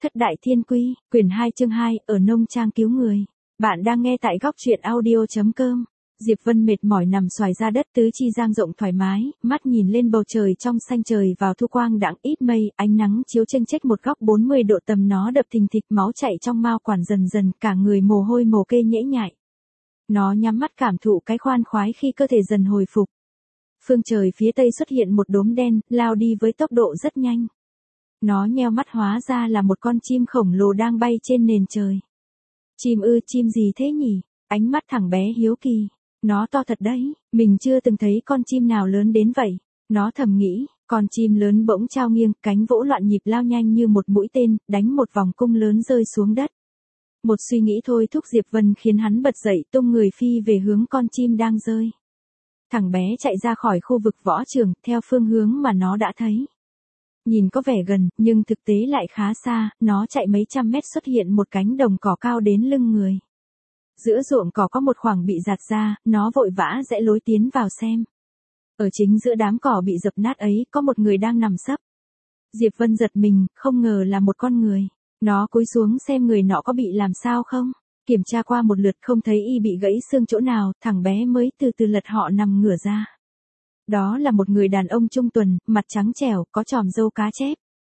Thất Đại Thiên Quy, quyển 2 chương 2, ở nông trang cứu người. Bạn đang nghe tại góc truyện audio.com. Diệp Vân mệt mỏi nằm xoài ra đất, tứ chi dang rộng thoải mái, mắt nhìn lên bầu trời trong xanh, trời vào thu quang đãng ít mây, ánh nắng chiếu chênh chếch một góc 40 độ, tầm nó đập thình thịch, máu chảy trong mao quản dần dần, cả người mồ hôi mồ kê nhễ nhại. Nó nhắm mắt cảm thụ cái khoan khoái khi cơ thể dần hồi phục. Phương trời phía tây xuất hiện một đốm đen, lao đi với tốc độ rất nhanh. Nó nheo mắt, hóa ra là một con chim khổng lồ đang bay trên nền trời. Chim ư, chim gì thế nhỉ? Ánh mắt thằng bé hiếu kỳ. Nó to thật đấy, mình chưa từng thấy con chim nào lớn đến vậy. Nó thầm nghĩ, con chim lớn bỗng trao nghiêng, cánh vỗ loạn nhịp lao nhanh như một mũi tên, đánh một vòng cung lớn rơi xuống đất. Một suy nghĩ thôi thúc Diệp Vân khiến hắn bật dậy, tung người phi về hướng con chim đang rơi. Thằng bé chạy ra khỏi khu vực võ trường, theo phương hướng mà nó đã thấy. Nhìn có vẻ gần, nhưng thực tế lại khá xa, nó chạy mấy trăm mét xuất hiện một cánh đồng cỏ cao đến lưng người. Giữa ruộng cỏ có một khoảng bị rạt ra, nó vội vã rẽ lối tiến vào xem. Ở chính giữa đám cỏ bị dập nát ấy, có một người đang nằm sấp. Diệp Vân giật mình, không ngờ là một con người. Nó cúi xuống xem người nọ có bị làm sao không. Kiểm tra qua một lượt không thấy y bị gãy xương chỗ nào, thằng bé mới từ từ lật họ nằm ngửa ra. Đó là một người đàn ông trung tuần, mặt trắng trẻo, có chòm râu cá chép.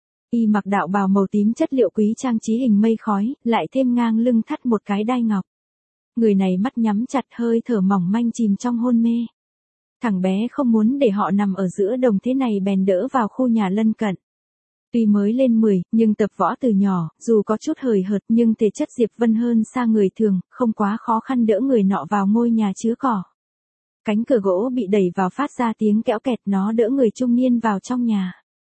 Y mặc đạo bào màu tím chất liệu quý, trang trí hình mây khói, lại thêm ngang lưng thắt một cái đai ngọc. Người này mắt nhắm chặt, hơi thở mỏng manh chìm trong hôn mê. Thằng bé không muốn để họ nằm ở giữa đồng thế này, bèn đỡ vào khu nhà lân cận. Tuy mới lên 10, nhưng tập võ từ nhỏ, dù có chút hời hợt nhưng thể chất Diệp Vân hơn xa người thường, không quá khó khăn đỡ người nọ vào ngôi nhà chứa cỏ. Cánh cửa gỗ bị đẩy vào phát ra tiếng kẽo kẹt, nó đỡ người trung niên vào trong nhà.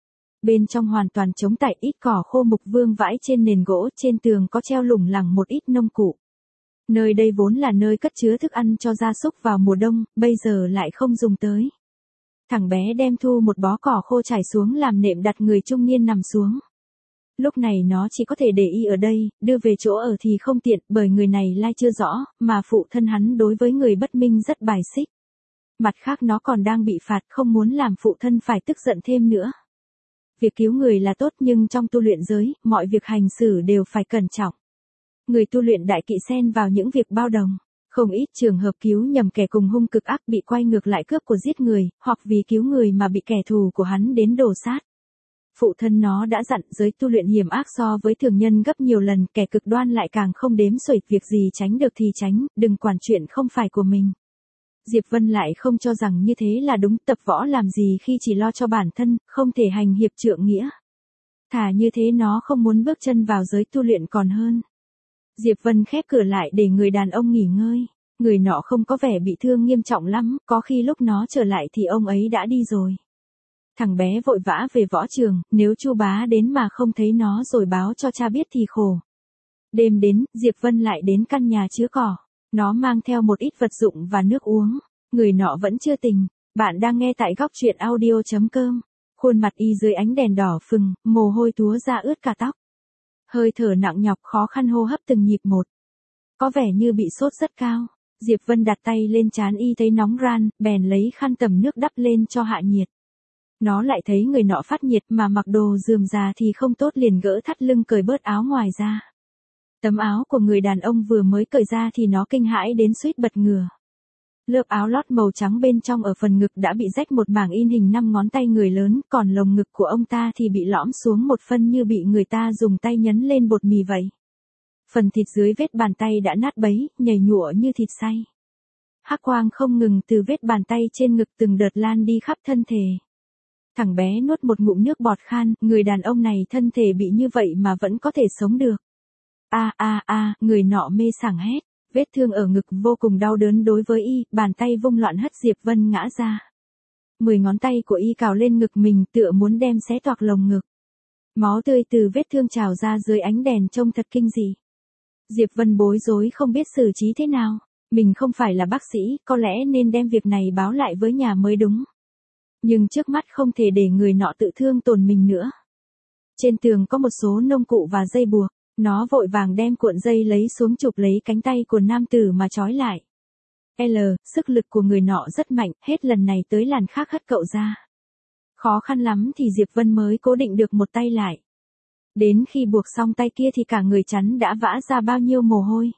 Bên trong hoàn toàn trống trải, ít cỏ khô mục vương vãi trên nền gỗ, trên tường có treo lủng lẳng một ít nông cụ. Nơi đây vốn là nơi cất chứa thức ăn cho gia súc vào mùa đông, bây giờ lại không dùng tới. Thằng bé đem thu một bó cỏ khô trải xuống làm nệm, đặt người trung niên nằm xuống. Lúc này nó chỉ có thể để y ở đây, đưa về chỗ ở thì không tiện, bởi người này lai chưa rõ, mà phụ thân hắn đối với người bất minh rất bài xích. Mặt khác nó còn đang bị phạt, không muốn làm phụ thân phải tức giận thêm nữa. Việc cứu người là tốt, nhưng trong tu luyện giới, mọi việc hành xử đều phải cẩn trọng. Người tu luyện đại kỵ xen vào những việc bao đồng. Không ít trường hợp cứu nhầm kẻ cùng hung cực ác, bị quay ngược lại cướp của giết người, hoặc vì cứu người mà bị kẻ thù của hắn đến đổ sát. Phụ thân nó đã dặn, giới tu luyện hiểm ác so với thường nhân gấp nhiều lần, kẻ cực đoan lại càng không đếm xuể, việc gì tránh được thì tránh, đừng quản chuyện không phải của mình. Diệp Vân lại không cho rằng như thế là đúng, tập võ làm gì khi chỉ lo cho bản thân, không thể hành hiệp trượng nghĩa. Thà như thế nó không muốn bước chân vào giới tu luyện còn hơn. Diệp Vân khép cửa lại để người đàn ông nghỉ ngơi. Người nọ không có vẻ bị thương nghiêm trọng lắm, có khi lúc nó trở lại thì ông ấy đã đi rồi. Thằng bé vội vã về võ trường, nếu Chu bá đến mà không thấy nó rồi báo cho cha biết thì khổ. Đêm đến, Diệp Vân lại đến căn nhà chứa cỏ. Nó mang theo một ít vật dụng và nước uống. Người nọ vẫn chưa tỉnh. Bạn đang nghe tại góc truyện audio.com. Khuôn mặt y dưới ánh đèn đỏ phừng, mồ hôi túa ra ướt cả tóc. Hơi thở nặng nhọc, khó khăn hô hấp từng nhịp một. Có vẻ như bị sốt rất cao. Diệp Vân đặt tay lên trán y, thấy nóng ran, bèn lấy khăn tầm nước đắp lên cho hạ nhiệt. Nó lại thấy người nọ phát nhiệt mà mặc đồ rườm rà thì không tốt, liền gỡ thắt lưng, cởi bớt áo ngoài ra. Tấm áo của người đàn ông vừa mới cởi ra thì nó kinh hãi đến suýt bật ngửa. Lớp áo lót màu trắng bên trong ở phần ngực đã bị rách một mảng in hình 5 ngón tay người lớn, còn lồng ngực của ông ta thì bị lõm xuống một phân như bị người ta dùng tay nhấn lên bột mì vậy. Phần thịt dưới vết bàn tay đã nát bấy, nhầy nhụa như thịt xay. Hắc quang không ngừng từ vết bàn tay trên ngực từng đợt lan đi khắp thân thể. Thằng bé nuốt một ngụm nước bọt khan, người đàn ông này thân thể bị như vậy mà vẫn có thể sống được. Người nọ mê sảng hét. Vết thương ở ngực vô cùng đau đớn đối với y, bàn tay vung loạn hất Diệp Vân ngã ra. 10 ngón tay của y cào lên ngực mình, tựa muốn đem xé toạc lồng ngực. Máu tươi từ vết thương trào ra dưới ánh đèn trông thật kinh dị. Diệp Vân bối rối không biết xử trí thế nào. Mình không phải là bác sĩ, có lẽ nên đem việc này báo lại với nhà mới đúng. Nhưng trước mắt không thể để người nọ tự thương tổn mình nữa. Trên tường có một số nông cụ và dây buộc. Nó vội vàng đem cuộn dây lấy xuống, chụp lấy cánh tay của nam tử mà trói lại. Sức lực của người nọ rất mạnh, hết lần này tới lần khác hất cậu ra. Khó khăn lắm thì Diệp Vân mới cố định được một tay lại. Đến khi buộc xong tay kia thì cả người chắn đã vã ra bao nhiêu mồ hôi.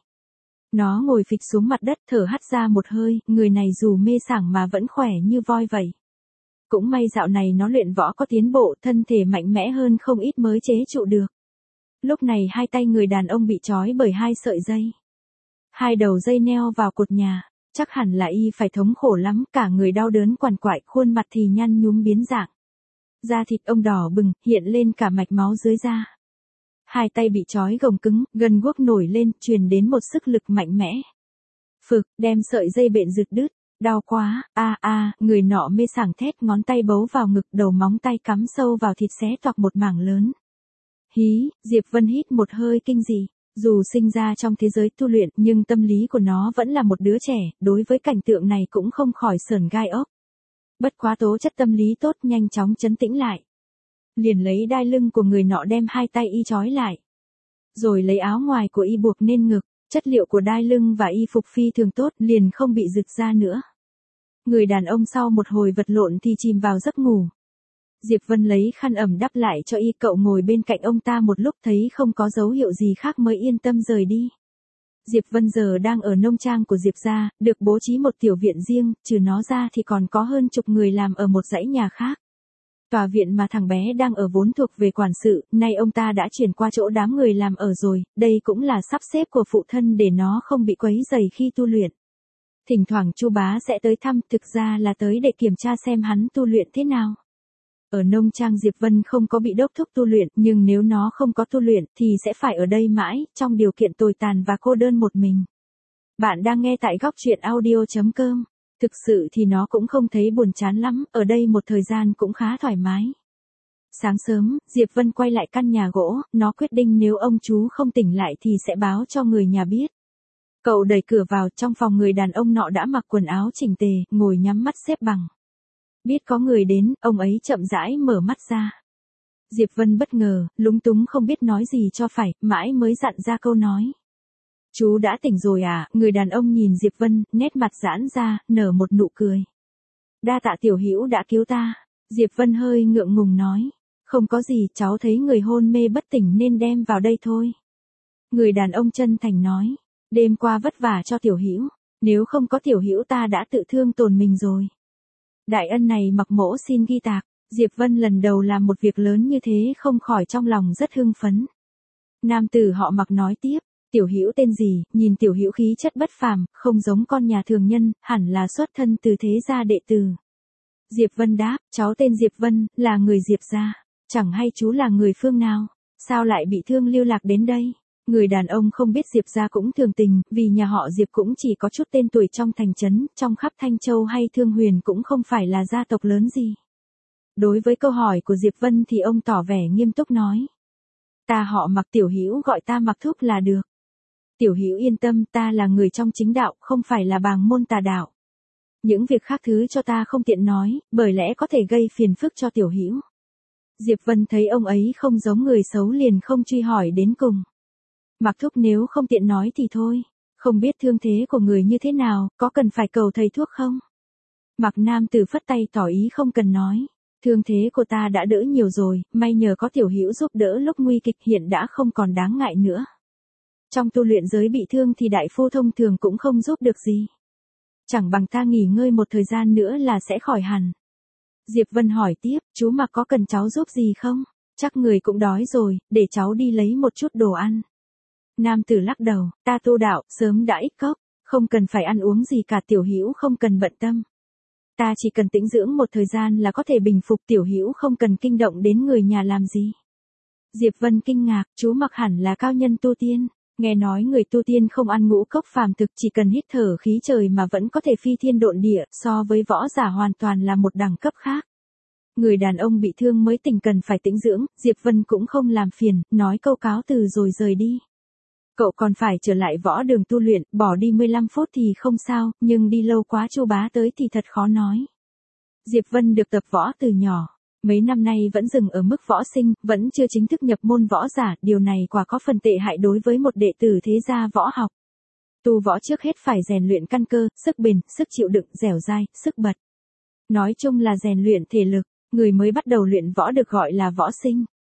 Nó ngồi phịch xuống mặt đất thở hắt ra một hơi, người này dù mê sảng mà vẫn khỏe như voi vậy. Cũng may dạo này nó luyện võ có tiến bộ, thân thể mạnh mẽ hơn không ít mới chế trụ được. Lúc này hai tay người đàn ông bị trói bởi hai sợi dây. Hai đầu dây neo vào cột nhà, chắc hẳn là y phải thống khổ lắm, cả người đau đớn quằn quại, khuôn mặt thì nhăn nhúm biến dạng. Da thịt ông đỏ bừng, hiện lên cả mạch máu dưới da. Hai tay bị trói gồng cứng, gân guốc nổi lên, truyền đến một sức lực mạnh mẽ. Phực, đem sợi dây bện giật đứt. Đau quá, người nọ mê sảng thét, ngón tay bấu vào ngực, đầu móng tay cắm sâu vào thịt xé toạc một mảng lớn. Hí, Diệp Vân hít một hơi kinh dị. Dù sinh ra trong thế giới tu luyện nhưng tâm lý của nó vẫn là một đứa trẻ, đối với cảnh tượng này cũng không khỏi sởn gai ốc. Bất quá tố chất tâm lý tốt, nhanh chóng trấn tĩnh lại. Liền lấy đai lưng của người nọ đem hai tay y trói lại. Rồi lấy áo ngoài của y buộc nên ngực, chất liệu của đai lưng và y phục phi thường tốt, liền không bị rực ra nữa. Người đàn ông sau một hồi vật lộn thì chìm vào giấc ngủ. Diệp Vân lấy khăn ẩm đắp lại cho y, cậu ngồi bên cạnh ông ta một lúc thấy không có dấu hiệu gì khác mới yên tâm rời đi. Diệp Vân giờ đang ở nông trang của Diệp gia, được bố trí một tiểu viện riêng, trừ nó ra thì còn có hơn chục người làm ở một dãy nhà khác. Tòa viện mà thằng bé đang ở vốn thuộc về quản sự, nay ông ta đã chuyển qua chỗ đám người làm ở rồi, đây cũng là sắp xếp của phụ thân để nó không bị quấy rầy khi tu luyện. Thỉnh thoảng Chu bá sẽ tới thăm, thực ra là tới để kiểm tra xem hắn tu luyện thế nào. Ở nông trang Diệp Vân không có bị đốc thúc tu luyện, nhưng nếu nó không có tu luyện thì sẽ phải ở đây mãi, trong điều kiện tồi tàn và cô đơn một mình. Bạn đang nghe tại góc truyện audio.com. Thực sự thì nó cũng không thấy buồn chán lắm, ở đây một thời gian cũng khá thoải mái. Sáng sớm, Diệp Vân quay lại căn nhà gỗ, nó quyết định nếu ông chú không tỉnh lại thì sẽ báo cho người nhà biết. Cậu đẩy cửa vào, trong phòng người đàn ông nọ đã mặc quần áo chỉnh tề, ngồi nhắm mắt xếp bằng. Biết có người đến, ông ấy chậm rãi mở mắt ra. Diệp Vân bất ngờ, lúng túng không biết nói gì cho phải, mãi mới dặn ra câu nói. Chú đã tỉnh rồi à? Người đàn ông nhìn Diệp Vân, nét mặt giãn ra, nở một nụ cười. Đa tạ tiểu hữu đã cứu ta. Diệp Vân hơi ngượng ngùng nói. Không có gì, cháu thấy người hôn mê bất tỉnh nên đem vào đây thôi. Người đàn ông chân thành nói. Đêm qua vất vả cho tiểu hữu, nếu không có tiểu hữu ta đã tự thương tổn mình rồi. Đại ân này Mặc Mỗ xin ghi tạc. Diệp Vân lần đầu làm một việc lớn như thế không khỏi trong lòng rất hưng phấn. Nam tử họ Mặc nói tiếp. Tiểu hữu tên gì? Nhìn tiểu hữu khí chất bất phàm, không giống con nhà thường nhân, hẳn là xuất thân từ thế gia đệ tử. Diệp Vân đáp, cháu tên Diệp Vân, là người Diệp gia. Chẳng hay chú là người phương nào? Sao lại bị thương lưu lạc đến đây? Người đàn ông không biết Diệp gia cũng thường tình, vì nhà họ Diệp cũng chỉ có chút tên tuổi trong thành trấn, trong khắp Thanh Châu hay Thương Huyền cũng không phải là gia tộc lớn gì. Đối với câu hỏi của Diệp Vân thì ông tỏ vẻ nghiêm túc nói. Ta họ Mặc, tiểu hữu gọi ta Mặc thúc là được. Tiểu hữu yên tâm, ta là người trong chính đạo, không phải là bàng môn tà đạo. Những việc khác thứ cho ta không tiện nói, bởi lẽ có thể gây phiền phức cho tiểu hữu. Diệp Vân thấy ông ấy không giống người xấu liền không truy hỏi đến cùng. Mặc thúc nếu không tiện nói thì thôi, không biết thương thế của người như thế nào, có cần phải cầu thầy thuốc không? Mặc nam tử phất tay tỏ ý không cần nói. Thương thế của ta đã đỡ nhiều rồi, may nhờ có tiểu hữu giúp đỡ lúc nguy kịch, hiện đã không còn đáng ngại nữa. Trong tu luyện giới bị thương thì đại phu thông thường cũng không giúp được gì. Chẳng bằng ta nghỉ ngơi một thời gian nữa là sẽ khỏi hẳn. Diệp Vân hỏi tiếp, chú Mặc có cần cháu giúp gì không? Chắc người cũng đói rồi, để cháu đi lấy một chút đồ ăn. Nam tử lắc đầu, ta tu đạo, sớm đã ít cốc, không cần phải ăn uống gì cả, tiểu hữu không cần bận tâm. Ta chỉ cần tĩnh dưỡng một thời gian là có thể bình phục, tiểu hữu không cần kinh động đến người nhà làm gì. Diệp Vân kinh ngạc, chú Mặc hẳn là cao nhân tu tiên. Nghe nói người tu tiên không ăn ngũ cốc phàm thực, chỉ cần hít thở khí trời mà vẫn có thể phi thiên độn địa, so với võ giả hoàn toàn là một đẳng cấp khác. Người đàn ông bị thương mới tỉnh cần phải tĩnh dưỡng, Diệp Vân cũng không làm phiền, nói câu cáo từ rồi rời đi. Cậu còn phải trở lại võ đường tu luyện, bỏ đi 15 phút thì không sao, nhưng đi lâu quá Chu bá tới thì thật khó nói. Diệp Vân được tập võ từ nhỏ. Mấy năm nay vẫn dừng ở mức võ sinh, vẫn chưa chính thức nhập môn võ giả, điều này quả có phần tệ hại đối với một đệ tử thế gia võ học. Tu võ trước hết phải rèn luyện căn cơ, sức bền, sức chịu đựng, dẻo dai, sức bật. Nói chung là rèn luyện thể lực, người mới bắt đầu luyện võ được gọi là võ sinh.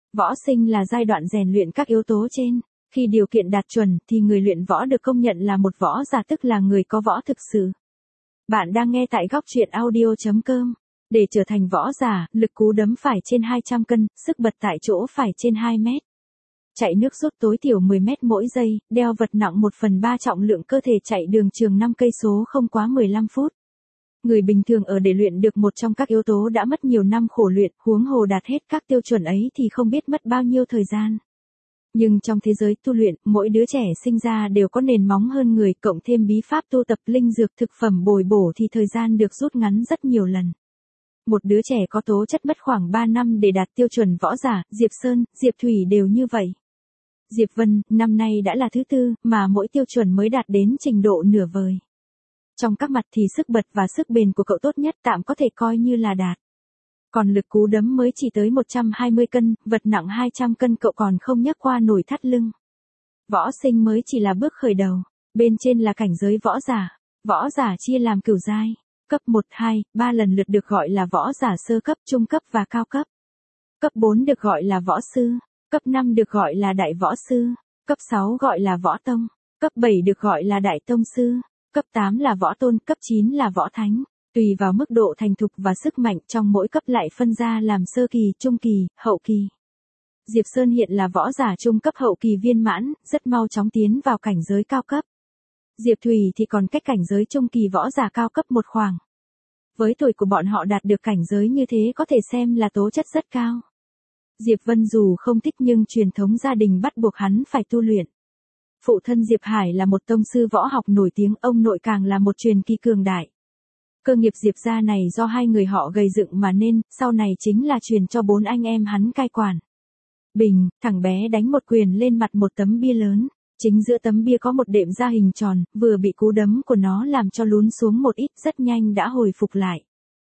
Võ sinh là giai đoạn rèn luyện các yếu tố trên. Khi điều kiện đạt chuẩn thì người luyện võ được công nhận là một võ giả, tức là người có võ thực sự. Bạn đang nghe tại góc truyện audio.com. Để trở thành võ giả, lực cú đấm phải trên 200 cân, sức bật tại chỗ phải trên 2 mét. Chạy nước rút tối thiểu 10 mét mỗi giây, đeo vật nặng 1/3 trọng lượng cơ thể, chạy đường trường 5 cây số không quá 15 phút. Người bình thường để luyện được một trong các yếu tố đã mất nhiều năm khổ luyện, huống hồ đạt hết các tiêu chuẩn ấy thì không biết mất bao nhiêu thời gian. Nhưng trong thế giới tu luyện, mỗi đứa trẻ sinh ra đều có nền móng hơn người, cộng thêm bí pháp tu tập, linh dược, thực phẩm bồi bổ thì thời gian được rút ngắn rất nhiều lần. Một đứa trẻ có tố chất mất khoảng 3 năm để đạt tiêu chuẩn võ giả, Diệp Sơn, Diệp Thủy đều như vậy. Diệp Vân, năm nay đã là thứ 4, mà mỗi tiêu chuẩn mới đạt đến trình độ nửa vời. Trong các mặt thì sức bật và sức bền của cậu tốt nhất, tạm có thể coi như là đạt. Còn lực cú đấm mới chỉ tới 120 cân, vật nặng 200 cân cậu còn không nhấc qua nổi thắt lưng. Võ sinh mới chỉ là bước khởi đầu, bên trên là cảnh giới võ giả. Võ giả chia làm cửu giai, cấp 1, 2, 3 lần lượt được gọi là võ giả sơ cấp, trung cấp và cao cấp. Cấp 4 được gọi là võ sư, cấp 5 được gọi là đại võ sư, cấp 6 gọi là võ tông, cấp 7 được gọi là đại tông sư, cấp 8 là võ tôn, cấp 9 là võ thánh. Tùy vào mức độ thành thục và sức mạnh trong mỗi cấp lại phân ra làm sơ kỳ, trung kỳ, hậu kỳ. Diệp Sơn hiện là võ giả trung cấp hậu kỳ viên mãn, rất mau chóng tiến vào cảnh giới cao cấp. Diệp Thủy thì còn cách cảnh giới trung kỳ võ giả cao cấp một khoảng. Với tuổi của bọn họ đạt được cảnh giới như thế có thể xem là tố chất rất cao. Diệp Vân dù không thích nhưng truyền thống gia đình bắt buộc hắn phải tu luyện. Phụ thân Diệp Hải là một tông sư võ học nổi tiếng, ông nội càng là một truyền kỳ cường đại. Cơ nghiệp Diệp gia này do hai người họ gầy dựng mà nên, sau này chính là truyền cho 4 anh em hắn cai quản. Bình, thằng bé đánh một quyền lên mặt một tấm bia lớn. Chính giữa tấm bia có một đệm da hình tròn, vừa bị cú đấm của nó làm cho lún xuống một ít, rất nhanh đã hồi phục lại.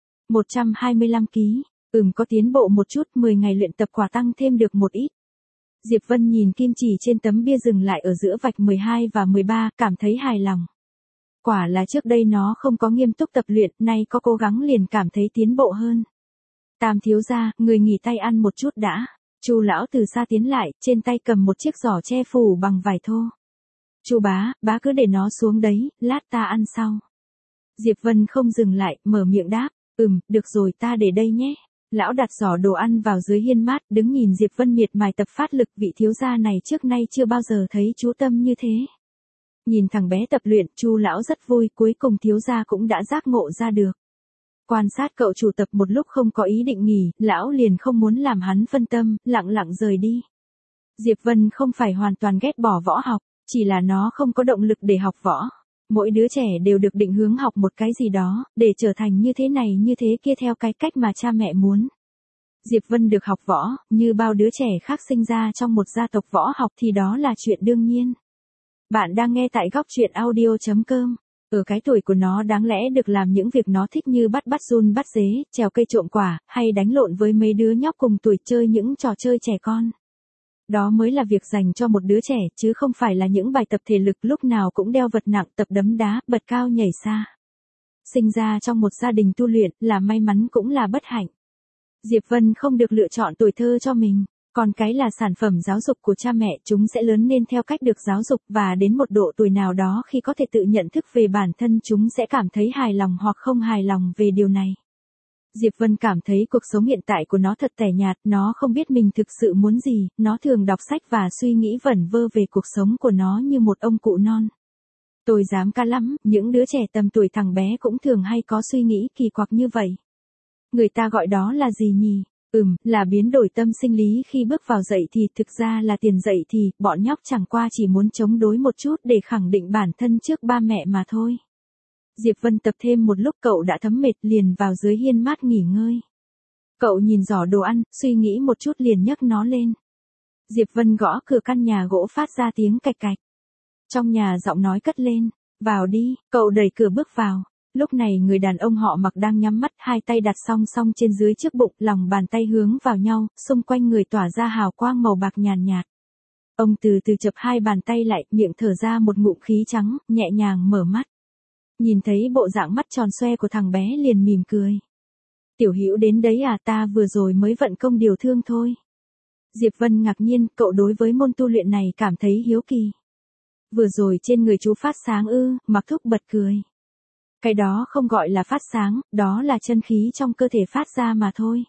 125 kg. Có tiến bộ một chút, 10 ngày luyện tập quả tăng thêm được một ít. Diệp Vân nhìn kim chỉ trên tấm bia dừng lại ở giữa vạch 12 và 13, cảm thấy hài lòng. Quả là trước đây nó không có nghiêm túc tập luyện, nay có cố gắng liền cảm thấy tiến bộ hơn. Tam thiếu gia, người nghỉ tay ăn một chút đã. Chu lão từ xa tiến lại, trên tay cầm một chiếc giỏ che phủ bằng vải thô. Chu bá cứ để nó xuống đấy, lát ta ăn sau. Diệp Vân không dừng lại, mở miệng đáp, được rồi, ta để đây nhé. Lão đặt giỏ đồ ăn vào dưới hiên mát, đứng nhìn Diệp Vân miệt mài tập phát lực, vị thiếu gia này trước nay chưa bao giờ thấy chú tâm như thế. Nhìn thằng bé tập luyện, Chu lão rất vui, cuối cùng thiếu gia cũng đã giác ngộ ra được. Quan sát cậu chủ tập một lúc không có ý định nghỉ, lão liền không muốn làm hắn phân tâm, lặng lặng rời đi. Diệp Vân không phải hoàn toàn ghét bỏ võ học, chỉ là nó không có động lực để học võ. Mỗi đứa trẻ đều được định hướng học một cái gì đó, để trở thành như thế này như thế kia theo cái cách mà cha mẹ muốn. Diệp Vân được học võ, như bao đứa trẻ khác sinh ra trong một gia tộc võ học thì đó là chuyện đương nhiên. Bạn đang nghe tại góc truyện audio.com. Ở cái tuổi của nó đáng lẽ được làm những việc nó thích như bắt giun bắt dế, trèo cây trộm quả, hay đánh lộn với mấy đứa nhóc cùng tuổi chơi những trò chơi trẻ con. Đó mới là việc dành cho một đứa trẻ, chứ không phải là những bài tập thể lực lúc nào cũng đeo vật nặng, tập đấm đá, bật cao nhảy xa. Sinh ra trong một gia đình tu luyện là may mắn cũng là bất hạnh. Diệp Vân không được lựa chọn tuổi thơ cho mình. Còn cái là sản phẩm giáo dục của cha mẹ, chúng sẽ lớn lên theo cách được giáo dục và đến một độ tuổi nào đó khi có thể tự nhận thức về bản thân chúng sẽ cảm thấy hài lòng hoặc không hài lòng về điều này. Diệp Vân cảm thấy cuộc sống hiện tại của nó thật tẻ nhạt, nó không biết mình thực sự muốn gì, nó thường đọc sách và suy nghĩ vẩn vơ về cuộc sống của nó như một ông cụ non. Tôi dám ca lắm, những đứa trẻ tầm tuổi thằng bé cũng thường hay có suy nghĩ kỳ quặc như vậy. Người ta gọi đó là gì nhỉ? Là biến đổi tâm sinh lý khi bước vào dậy thì, thực ra là tiền dậy thì, bọn nhóc chẳng qua chỉ muốn chống đối một chút để khẳng định bản thân trước ba mẹ mà thôi. Diệp Vân tập thêm một lúc cậu đã thấm mệt, liền vào dưới hiên mát nghỉ ngơi. Cậu nhìn giỏ đồ ăn, suy nghĩ một chút liền nhấc nó lên. Diệp Vân gõ cửa căn nhà gỗ phát ra tiếng cạch cạch. Trong nhà giọng nói cất lên, vào đi, cậu đẩy cửa bước vào. Lúc này người đàn ông họ Mặc đang nhắm mắt, hai tay đặt song song trên dưới trước bụng, lòng bàn tay hướng vào nhau, xung quanh người tỏa ra hào quang màu bạc nhàn nhạt. Ông từ từ chập hai bàn tay lại, miệng thở ra một ngụm khí trắng, nhẹ nhàng mở mắt. Nhìn thấy bộ dạng mắt tròn xoe của thằng bé liền mỉm cười. Tiểu Hữu đến đấy à, ta vừa rồi mới vận công điều thương thôi. Diệp Vân ngạc nhiên, cậu đối với môn tu luyện này cảm thấy hiếu kỳ. Vừa rồi trên người chú phát sáng ư? Mặc Thúc bật cười. Cái đó không gọi là phát sáng, đó là chân khí trong cơ thể phát ra mà thôi.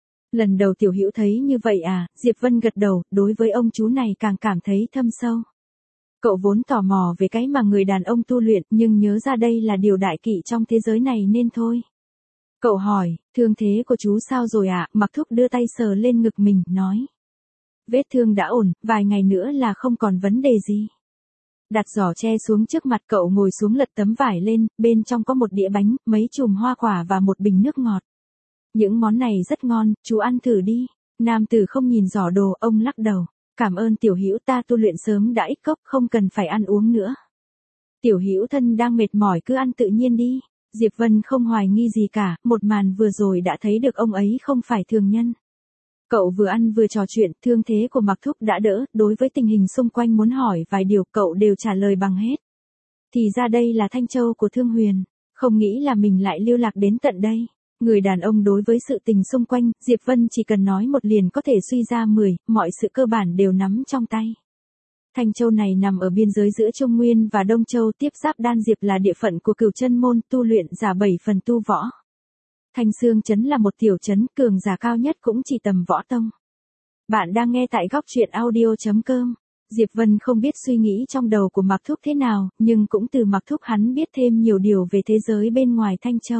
Lần đầu Tiểu Hữu thấy như vậy à? Diệp Vân gật đầu, đối với ông chú này càng cảm thấy thâm sâu. Cậu vốn tò mò về cái mà người đàn ông tu luyện, nhưng nhớ ra đây là điều đại kỵ trong thế giới này nên thôi. Cậu hỏi, thương thế của chú sao rồi ạ? Mặc Thúc đưa tay sờ lên ngực mình, nói. Vết thương đã ổn, vài ngày nữa là không còn vấn đề gì. Đặt giỏ tre xuống trước mặt cậu, ngồi xuống lật tấm vải lên, bên trong có một đĩa bánh, mấy chùm hoa quả và một bình nước ngọt. Những món này rất ngon, chú ăn thử đi. Nam tử không nhìn giỏ đồ, ông lắc đầu. Cảm ơn Tiểu Hữu, ta tu luyện sớm đã ít cốc, không cần phải ăn uống nữa. Tiểu Hữu thân đang mệt mỏi, cứ ăn tự nhiên đi. Diệp Vân không hoài nghi gì cả, một màn vừa rồi đã thấy được ông ấy không phải thường nhân. Cậu vừa ăn vừa trò chuyện, thương thế của Mặc Thúc đã đỡ, đối với tình hình xung quanh muốn hỏi vài điều cậu đều trả lời bằng hết. Thì ra đây là Thanh Châu của Thương Huyền, không nghĩ là mình lại lưu lạc đến tận đây. Người đàn ông đối với sự tình xung quanh, Diệp Vân chỉ cần nói một liền có thể suy ra 10, mọi sự cơ bản đều nắm trong tay. Thanh Châu này nằm ở biên giới giữa Trung Nguyên và Đông Châu, tiếp giáp Đan Diệp là địa phận của Cửu Chân môn, tu luyện giả 7 phần tu võ. Thanh Xương trấn là một tiểu trấn, cường giả cao nhất cũng chỉ tầm võ tông. Bạn đang nghe tại góc truyện audio.com. Diệp Vân không biết suy nghĩ trong đầu của Mặc Thúc thế nào, nhưng cũng từ Mặc Thúc hắn biết thêm nhiều điều về thế giới bên ngoài Thanh Châu.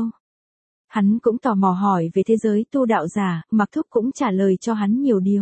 Hắn cũng tò mò hỏi về thế giới tu đạo giả, Mặc Thúc cũng trả lời cho hắn nhiều điều.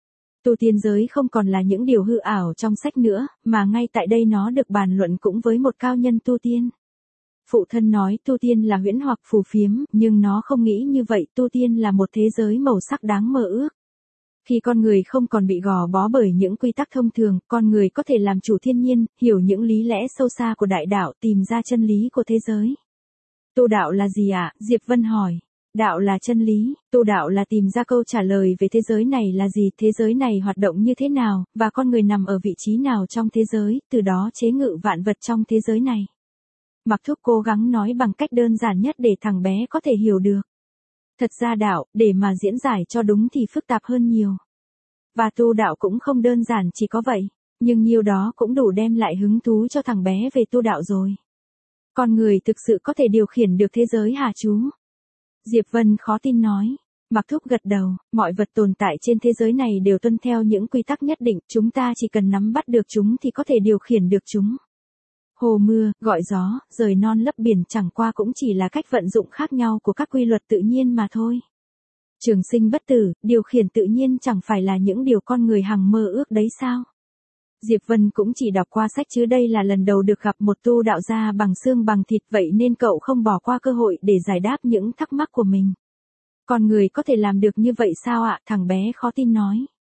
Tu tiên giới không còn là những điều hư ảo trong sách nữa, mà ngay tại đây nó được bàn luận cũng với một cao nhân tu tiên. Phụ thân nói tu tiên là huyễn hoặc phù phiếm, nhưng nó không nghĩ như vậy, tu tiên là một thế giới màu sắc đáng mơ ước. Khi con người không còn bị gò bó bởi những quy tắc thông thường, con người có thể làm chủ thiên nhiên, hiểu những lý lẽ sâu xa của đại đạo, tìm ra chân lý của thế giới. Tu đạo là gì ạ? Diệp Vân hỏi. Đạo là chân lý, tu đạo là tìm ra câu trả lời về thế giới này là gì, thế giới này hoạt động như thế nào, và con người nằm ở vị trí nào trong thế giới, từ đó chế ngự vạn vật trong thế giới này. Mặc Thúc cố gắng nói bằng cách đơn giản nhất để thằng bé có thể hiểu được. Thật ra đạo, để mà diễn giải cho đúng thì phức tạp hơn nhiều. Và tu đạo cũng không đơn giản chỉ có vậy, nhưng nhiều đó cũng đủ đem lại hứng thú cho thằng bé về tu đạo rồi. Con người thực sự có thể điều khiển được thế giới hả chú? Diệp Vân khó tin nói. Mặc Thúc gật đầu, mọi vật tồn tại trên thế giới này đều tuân theo những quy tắc nhất định, chúng ta chỉ cần nắm bắt được chúng thì có thể điều khiển được chúng. Hồ mưa, gọi gió, rời non lấp biển chẳng qua cũng chỉ là cách vận dụng khác nhau của các quy luật tự nhiên mà thôi. Trường sinh bất tử, điều khiển tự nhiên chẳng phải là những điều con người hằng mơ ước đấy sao? Diệp Vân cũng chỉ đọc qua sách chứ đây là lần đầu được gặp một tu đạo gia bằng xương bằng thịt, vậy nên cậu không bỏ qua cơ hội để giải đáp những thắc mắc của mình. Con người có thể làm được như vậy sao ạ? Thằng bé khó tin nói.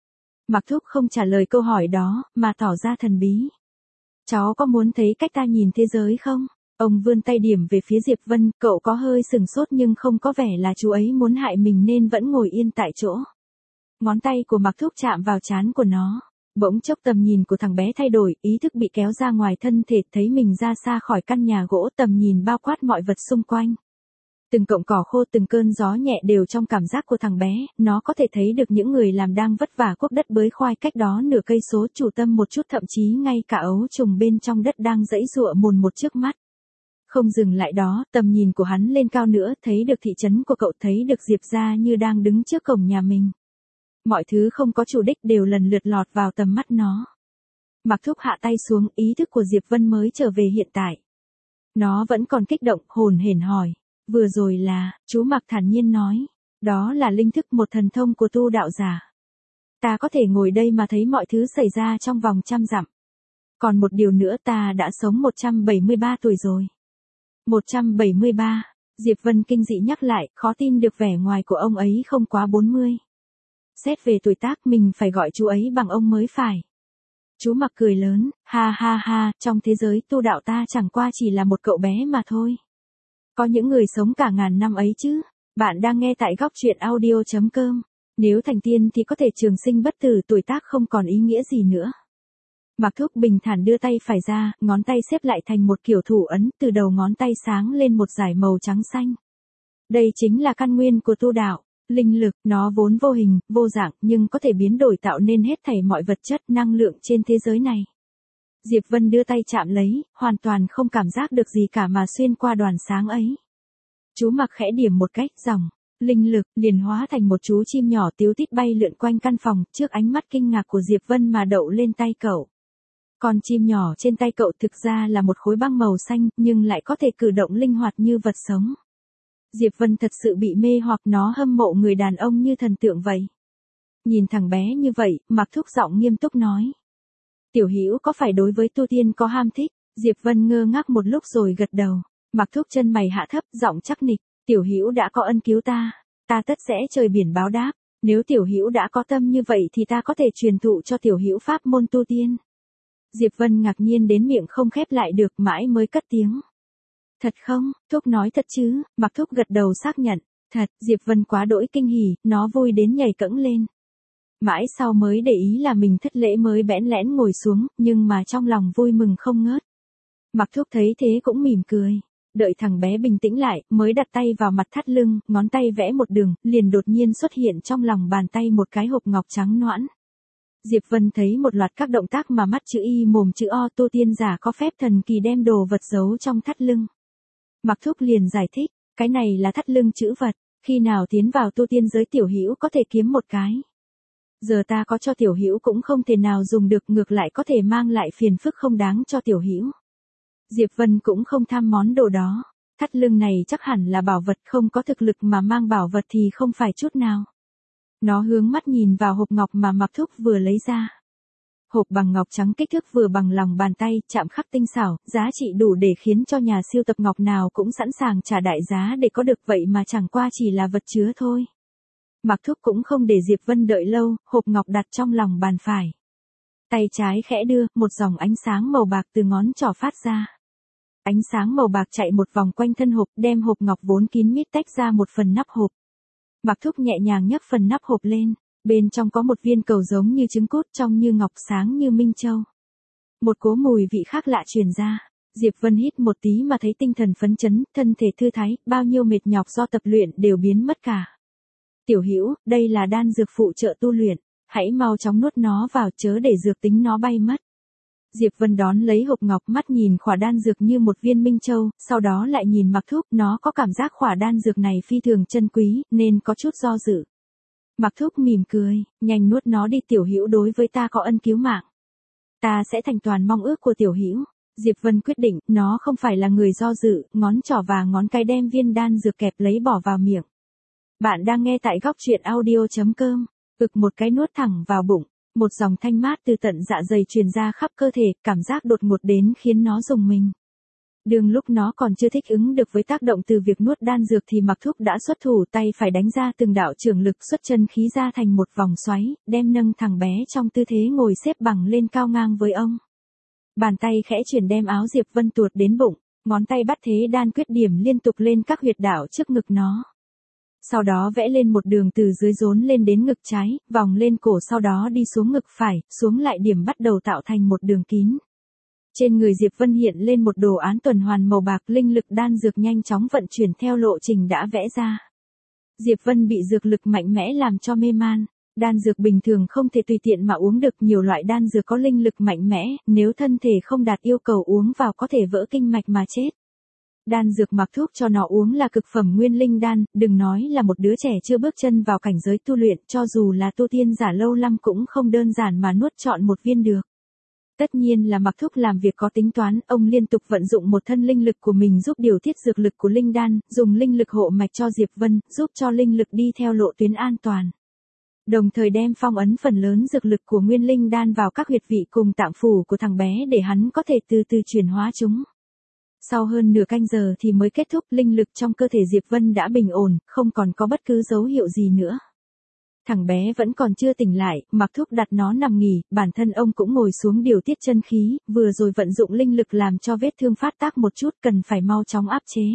Mặc Thúc không trả lời câu hỏi đó, mà tỏ ra thần bí. Cháu có muốn thấy cách ta nhìn thế giới không? Ông vươn tay điểm về phía Diệp Vân, cậu có hơi sừng sốt nhưng không có vẻ là chú ấy muốn hại mình nên vẫn ngồi yên tại chỗ. Ngón tay của Mặc Thúc chạm vào trán của nó. Bỗng chốc tầm nhìn của thằng bé thay đổi, ý thức bị kéo ra ngoài thân thể, thấy mình ra xa khỏi căn nhà gỗ, tầm nhìn bao quát mọi vật xung quanh. Từng cọng cỏ khô, từng cơn gió nhẹ đều trong cảm giác của thằng bé, nó có thể thấy được những người làm đang vất vả cuốc đất bới khoai cách đó nửa cây số, chủ tâm một chút, thậm chí ngay cả ấu trùng bên trong đất đang giãy giụa mồn một trước mắt. Không dừng lại đó, tầm nhìn của hắn lên cao nữa, thấy được thị trấn của cậu, thấy được Diệp gia như đang đứng trước cổng nhà mình. Mọi thứ không có chủ đích đều lần lượt lọt vào tầm mắt nó. Mặc Thúc hạ tay xuống, ý thức của Diệp Vân mới trở về hiện tại. Nó vẫn còn kích động, hồn hển hỏi. Vừa rồi là, chú Mặc thản nhiên nói. Đó là linh thức, một thần thông của tu đạo giả. Ta có thể ngồi đây mà thấy mọi thứ xảy ra trong vòng 100 dặm. Còn một điều nữa, ta đã sống 173 tuổi rồi. 173, Diệp Vân kinh dị nhắc lại, khó tin được vẻ ngoài của ông ấy không quá 40. Xét về tuổi tác mình phải gọi chú ấy bằng ông mới phải. Chú Mặc cười lớn, ha ha ha, trong thế giới tu đạo ta chẳng qua chỉ là một cậu bé mà thôi. Có những người sống cả ngàn năm ấy chứ. Bạn đang nghe tại góc truyện audio.com. Nếu thành tiên thì có thể trường sinh bất tử, tuổi tác không còn ý nghĩa gì nữa. Mặc Thúc bình thản đưa tay phải ra, ngón tay xếp lại thành một kiểu thủ ấn, từ đầu ngón tay sáng lên một dải màu trắng xanh. Đây chính là căn nguyên của tu đạo. Linh lực, nó vốn vô hình, vô dạng, nhưng có thể biến đổi tạo nên hết thảy mọi vật chất, năng lượng trên thế giới này. Diệp Vân đưa tay chạm lấy, hoàn toàn không cảm giác được gì cả mà xuyên qua đoàn sáng ấy. Chú mặc khẽ điểm một cách, dòng linh lực liền hóa thành một chú chim nhỏ tíu tít bay lượn quanh căn phòng, trước ánh mắt kinh ngạc của Diệp Vân mà đậu lên tay cậu. Con chim nhỏ trên tay cậu thực ra là một khối băng màu xanh, nhưng lại có thể cử động linh hoạt như vật sống. Diệp Vân thật sự bị mê hoặc, nó hâm mộ người đàn ông như thần tượng vậy. Nhìn thằng bé như vậy, Mạc Thúc giọng nghiêm túc nói. Tiểu Hữu có phải đối với tu tiên có ham thích? Diệp Vân ngơ ngác một lúc rồi gật đầu. Mạc Thúc chân mày hạ thấp, giọng chắc nịch. Tiểu Hữu đã có ân cứu ta, ta tất sẽ trời biển báo đáp. Nếu Tiểu Hữu đã có tâm như vậy thì ta có thể truyền thụ cho Tiểu Hữu pháp môn tu tiên. Diệp Vân ngạc nhiên đến miệng không khép lại được, mãi mới cất tiếng. Thật không? Thúc nói thật chứ? Mạc Thúc gật đầu xác nhận. Thật. Diệp Vân quá đỗi kinh hỉ, nó vui đến nhảy cẫng lên. Mãi sau mới để ý là mình thất lễ mới bẽn lẽn ngồi xuống, nhưng mà trong lòng vui mừng không ngớt. Mạc Thúc thấy thế cũng mỉm cười. Đợi thằng bé bình tĩnh lại, mới đặt tay vào mặt thắt lưng, ngón tay vẽ một đường, liền đột nhiên xuất hiện trong lòng bàn tay một cái hộp ngọc trắng nõn. Diệp Vân thấy một loạt các động tác mà mắt chữ Y mồm chữ O tu tiên giả có phép thần kỳ đem đồ vật giấu trong thắt lưng. Mạc Thúc liền giải thích, cái này là thắt lưng chữ vật, khi nào tiến vào tu tiên giới Tiểu Hữu có thể kiếm một cái. Giờ ta có cho Tiểu Hữu cũng không thể nào dùng được, ngược lại có thể mang lại phiền phức không đáng cho Tiểu Hữu. Diệp Vân cũng không tham món đồ đó, thắt lưng này chắc hẳn là bảo vật, không có thực lực mà mang bảo vật thì không phải chút nào. Nó hướng mắt nhìn vào hộp ngọc mà Mạc Thúc vừa lấy ra. Hộp bằng ngọc trắng kích thước vừa bằng lòng bàn tay, chạm khắc tinh xảo, giá trị đủ để khiến cho nhà siêu tập ngọc nào cũng sẵn sàng trả đại giá để có được, vậy mà chẳng qua chỉ là vật chứa thôi. Mạc Thúc cũng không để Diệp Vân đợi lâu, hộp ngọc đặt trong lòng bàn phải. Tay trái khẽ đưa, một dòng ánh sáng màu bạc từ ngón trỏ phát ra. Ánh sáng màu bạc chạy một vòng quanh thân hộp, đem hộp ngọc vốn kín mít tách ra một phần nắp hộp. Mạc Thúc nhẹ nhàng nhấc phần nắp hộp lên, bên trong có một viên cầu giống như trứng cút, trong như ngọc, sáng như minh châu. Một cỗ mùi vị khác lạ truyền ra, Diệp Vân hít một tí mà thấy tinh thần phấn chấn, thân thể thư thái, bao nhiêu mệt nhọc do tập luyện đều biến mất cả. Tiểu Hữu, đây là đan dược phụ trợ tu luyện, hãy mau chóng nuốt nó vào, chớ để dược tính nó bay mất. Diệp Vân đón lấy hộp ngọc, mắt nhìn khỏa đan dược như một viên minh châu, sau đó lại nhìn Mạc Thúc, nó có cảm giác khỏa đan dược này phi thường chân quý, nên có chút do dự. Mạc Thúc mỉm cười, nhanh nuốt nó đi Tiểu Hữu đối với ta có ân cứu mạng. Ta sẽ thành toàn mong ước của Tiểu Hữu. Diệp Vân quyết định, nó không phải là người do dự, ngón trỏ và ngón cái đem viên đan dược kẹp lấy bỏ vào miệng. Bạn đang nghe tại góc truyện audio.com. Ực một cái nuốt thẳng vào bụng, một dòng thanh mát từ tận dạ dày truyền ra khắp cơ thể, cảm giác đột ngột đến khiến nó rùng mình. Đường lúc nó còn chưa thích ứng được với tác động từ việc nuốt đan dược thì Mạc Thúc đã xuất thủ, tay phải đánh ra từng đạo trường lực, xuất chân khí ra thành một vòng xoáy, đem nâng thằng bé trong tư thế ngồi xếp bằng lên cao ngang với ông. Bàn tay khẽ chuyển đem áo Diệp Vân tuột đến bụng, ngón tay bắt thế đan quyết điểm liên tục lên các huyệt đạo trước ngực nó. Sau đó vẽ lên một đường từ dưới rốn lên đến ngực trái, vòng lên cổ, sau đó đi xuống ngực phải, xuống lại điểm bắt đầu tạo thành một đường kín. Trên người Diệp Vân hiện lên một đồ án tuần hoàn màu bạc, linh lực đan dược nhanh chóng vận chuyển theo lộ trình đã vẽ ra. Diệp Vân bị dược lực mạnh mẽ làm cho mê man. Đan dược bình thường không thể tùy tiện mà uống được, nhiều loại đan dược có linh lực mạnh mẽ, nếu thân thể không đạt yêu cầu uống vào có thể vỡ kinh mạch mà chết. Đan dược Mạc Thúc cho nó uống là cực phẩm nguyên linh đan, đừng nói là một đứa trẻ chưa bước chân vào cảnh giới tu luyện, cho dù là tu tiên giả lâu năm cũng không đơn giản mà nuốt trọn một viên được. Tất nhiên là Mạc Thúc làm việc có tính toán, ông liên tục vận dụng một thân linh lực của mình giúp điều tiết dược lực của linh đan, dùng linh lực hộ mạch cho Diệp Vân, giúp cho linh lực đi theo lộ tuyến an toàn. Đồng thời đem phong ấn phần lớn dược lực của nguyên linh đan vào các huyệt vị cùng tạng phủ của thằng bé để hắn có thể từ từ chuyển hóa chúng. Sau hơn nửa canh giờ thì mới kết thúc, linh lực trong cơ thể Diệp Vân đã bình ổn, không còn có bất cứ dấu hiệu gì nữa. Thằng bé vẫn còn chưa tỉnh lại, Mạc Thúc đặt nó nằm nghỉ, bản thân ông cũng ngồi xuống điều tiết chân khí, vừa rồi vận dụng linh lực làm cho vết thương phát tác một chút, cần phải mau chóng áp chế.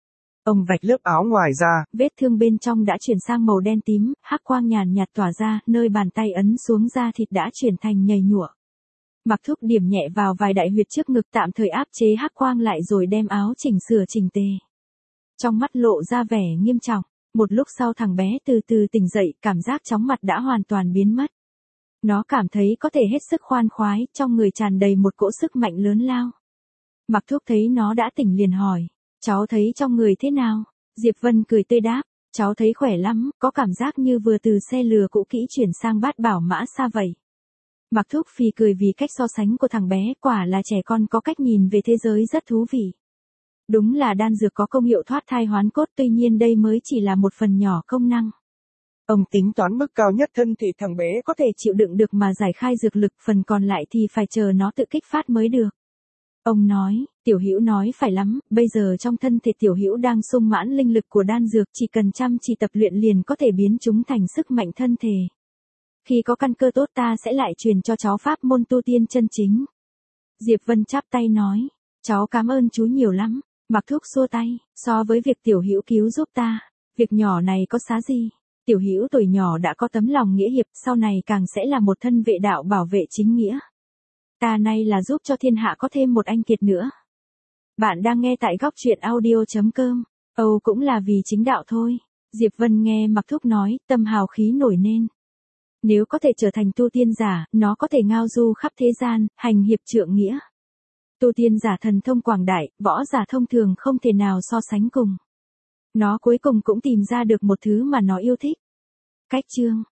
Ông vạch lớp áo ngoài ra, vết thương bên trong đã chuyển sang màu đen tím, hắc quang nhàn nhạt tỏa ra, nơi bàn tay ấn xuống da thịt đã chuyển thành nhầy nhụa. Mạc Thúc điểm nhẹ vào vài đại huyệt trước ngực, tạm thời áp chế hắc quang lại rồi đem áo chỉnh sửa chỉnh tề. Trong mắt lộ ra vẻ nghiêm trọng, Một lúc sau thằng bé từ từ tỉnh dậy, cảm giác chóng mặt đã hoàn toàn biến mất. Nó cảm thấy có thể hết sức khoan khoái, trong người tràn đầy một cỗ sức mạnh lớn lao. Mặc Thúc thấy nó đã tỉnh liền hỏi, cháu thấy trong người thế nào? Diệp Vân cười tươi đáp, cháu thấy khỏe lắm, có cảm giác như vừa từ xe lừa cũ kỹ chuyển sang bát bảo mã xa vậy. Mặc Thúc phì cười vì cách so sánh của thằng bé, quả là trẻ con có cách nhìn về thế giới rất thú vị. Đúng là đan dược có công hiệu thoát thai hoán cốt, tuy nhiên đây mới chỉ là một phần nhỏ công năng. Ông tính toán mức cao nhất thân thể thằng bé có thể chịu đựng được mà giải khai dược lực, phần còn lại thì phải chờ nó tự kích phát mới được. Ông nói, Tiểu Hữu nói phải lắm, bây giờ trong thân thể Tiểu Hữu đang sung mãn linh lực của đan dược, chỉ cần chăm chỉ tập luyện liền có thể biến chúng thành sức mạnh thân thể. Khi có căn cơ tốt ta sẽ lại truyền cho cháu pháp môn tu tiên chân chính. Diệp Vân chắp tay nói, cháu cảm ơn chú nhiều lắm. Mặc Thúc xua tay, so với việc Tiểu Hữu cứu giúp ta, việc nhỏ này có xá gì. Tiểu Hữu tuổi nhỏ đã có tấm lòng nghĩa hiệp, sau này càng sẽ là một thân vệ đạo bảo vệ chính nghĩa. Ta nay là giúp cho thiên hạ có thêm một anh kiệt nữa. Bạn đang nghe tại góc truyện audio.com. Âu cũng là vì chính đạo thôi. Diệp Vân nghe Mặc Thúc nói, tâm hào khí nổi lên. Nếu có thể trở thành tu tiên giả, nó có thể ngao du khắp thế gian, hành hiệp trượng nghĩa. Tu tiên giả thần thông quảng đại, võ giả thông thường không thể nào so sánh cùng. Nó cuối cùng cũng tìm ra được một thứ mà nó yêu thích. Cách chương